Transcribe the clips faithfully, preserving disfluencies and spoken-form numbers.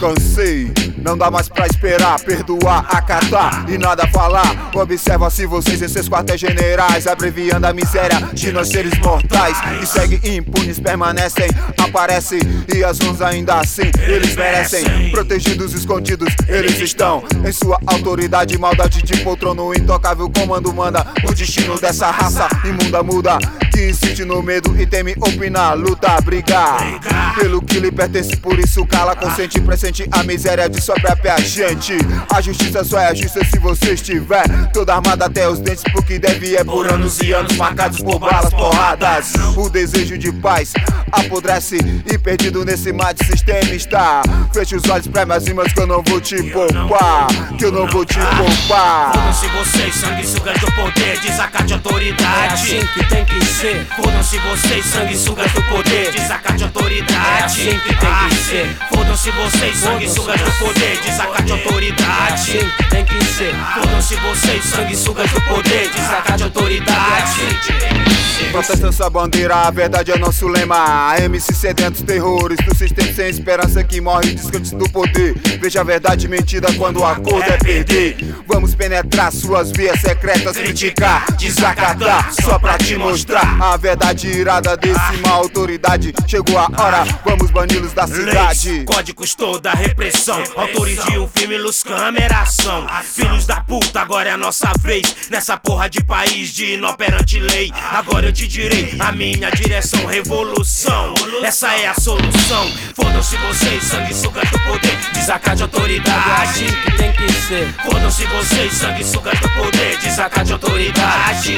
Cansei, não dá mais pra esperar, perdoar, acatar e nada falar. Observa se vocês em seus quartéis generais, abreviando a miséria de nós seres mortais. E seguem impunes, permanecem, aparecem, e as mãos ainda assim eles merecem. Protegidos, escondidos, eles estão em sua autoridade, maldade de poltrono intocável, comando manda. O destino dessa raça imunda muda, que insiste no medo e teme opinar, lutar, brigar pelo que lhe pertence, por isso cala, consciente e pressente a miséria de sua própria gente. A justiça só é justa se você estiver toda armada até os dentes, porque deve é por anos e anos marcados por balas, porradas. O desejo de paz apodrece e perdido nesse mar de sistema está. Feche os olhos pra minhas rimas que eu não vou te poupar, que eu não vou te poupar. Fodam-se vocês, sanguessugas do poder, desacate a autoridade. É assim que tem que ser. Fodam-se vocês, sanguessugas do poder, desacate a autoridade. É assim que tem que ser. Fodam-se vocês, sanguessugas do poder, desacate a autoridade. É assim que tem que ser. Fodam-se vocês, sanguessugas do poder, desacate a autoridade. Protesta essa bandeira, a verdade é nosso lema. M C sedentos, terrores do sistema sem esperança que morre descanso do poder. Veja a verdade mentida quando a cor é perder. Vamos penetrar suas vias secretas, criticar, desacatar, só pra te mostrar a verdade irada desse mal. Autoridade, chegou a hora, vamos bani-los da cidade. Leis, códigos, toda a repressão. Autores de um filme, luz, câmera, ação. Filhos da puta, agora é a nossa vez. Nessa porra de país de inoperante lei. Agora eu te direi a minha direção, revolução. Essa é a solução. Fodam-se vocês, sanguessugas do poder, desacate a autoridade. É assim que tem que ser. Fodam-se vocês, sanguessugas do poder, desacate a autoridade.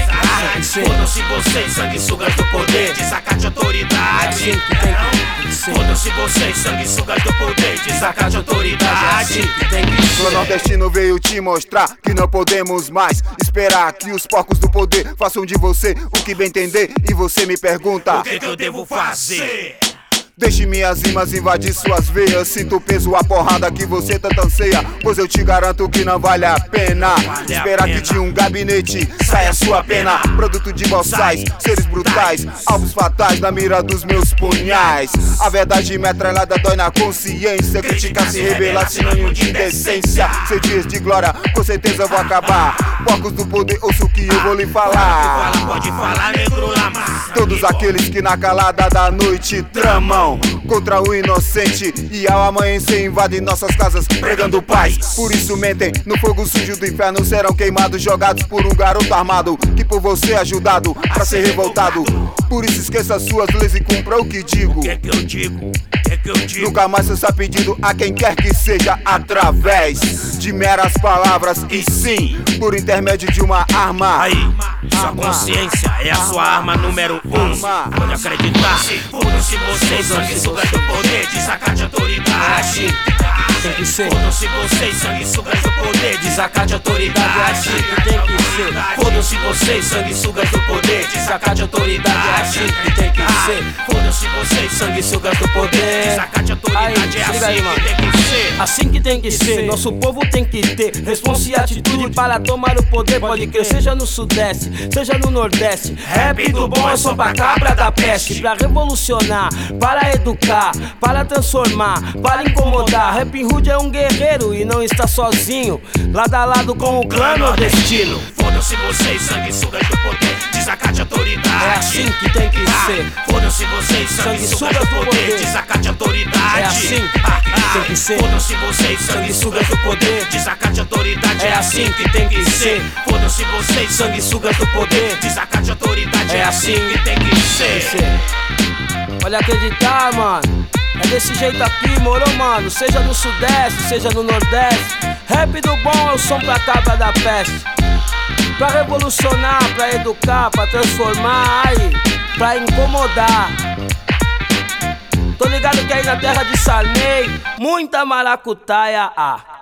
Fodam-se vocês, sanguessugas do poder, desacate a autoridade. É assim que tem que ser. Fodam-se vocês, sanguessugas do poder, desacate a autoridade. É assim que tem que ser. O nordestino veio te mostrar que não podemos mais esperar que os porcos do poder façam de você o que bem entender. E você me pergunta: o que, que eu devo fazer? Deixe minhas rimas invadir suas veias. Sinto o peso, a porrada que você tanto anseia, pois eu te garanto que não vale a pena esperar que de um gabinete saia sua pena. Produto de boçais, seres brutais, alvos fatais na mira dos meus punhais. A verdade metralhada dói na consciência. Criticar se revelar, sinônimo de indecência. Seus dias de glória, com certeza eu vou acabar. Porcos do poder, ouça o que eu vou lhe falar. Pode falar, negro lama. Todos aqueles que na calada da noite tramam contra o inocente e ao amanhecer invadem nossas casas pregando paz. Por isso mentem, no fogo sujo do inferno serão queimados, jogados por um garoto armado que por você é ajudado pra ser revoltado. Por isso esqueça suas leis e cumpra o que digo. O que é que eu digo? O que é que eu digo? Nunca mais será pedido a quem quer que seja através de meras palavras, e sim por intermédio de uma arma. Aí, sua consciência é a sua arma número um. Pode acreditar. Fodam-se vocês, sanguessugas do poder, desacate a autoridade. Tem que ser. Fodam-se vocês, sanguessugas do poder, desacate a autoridade. É assim que tem que ser. Fodam-se vocês, sanguessugas do poder, desacate a autoridade. É assim que tem que ser. Fodam-se vocês, sanguessugas do poder, desacate a autoridade. É assim que tem que ser. Assim que tem que ser. Nosso povo tem que ter responsa e atitude para tomar o poder. Pode crer, seja no sudeste, seja no nordeste. Rap do bom é só pra cabra da peste. Pra revolucionar, para educar, para transformar, para incomodar. Rap Hood é um guerreiro e não está sozinho, lado a lado com o clã nordestino. Fodam-se vocês, sanguessugas do poder, desacate a autoridade. É assim que tem que ser. Fodam-se vocês, sanguessugas do poder, desacate a autoridade. É assim que tem que ser. Fodam-se vocês, sanguessugas do poder, desacate a autoridade. É assim que tem que ser. Fodam-se vocês, sanguessugas do poder, desacate a autoridade. É assim que tem que ser. Pode acreditar, mano. É desse jeito aqui, moro, mano. Seja no sudeste, seja no nordeste. Rap do bom é o som pra cabra da peste. Pra revolucionar, pra educar, pra transformar, ai, pra incomodar. Tô ligado que aí na terra de Sarney, muita maracutaia, ah.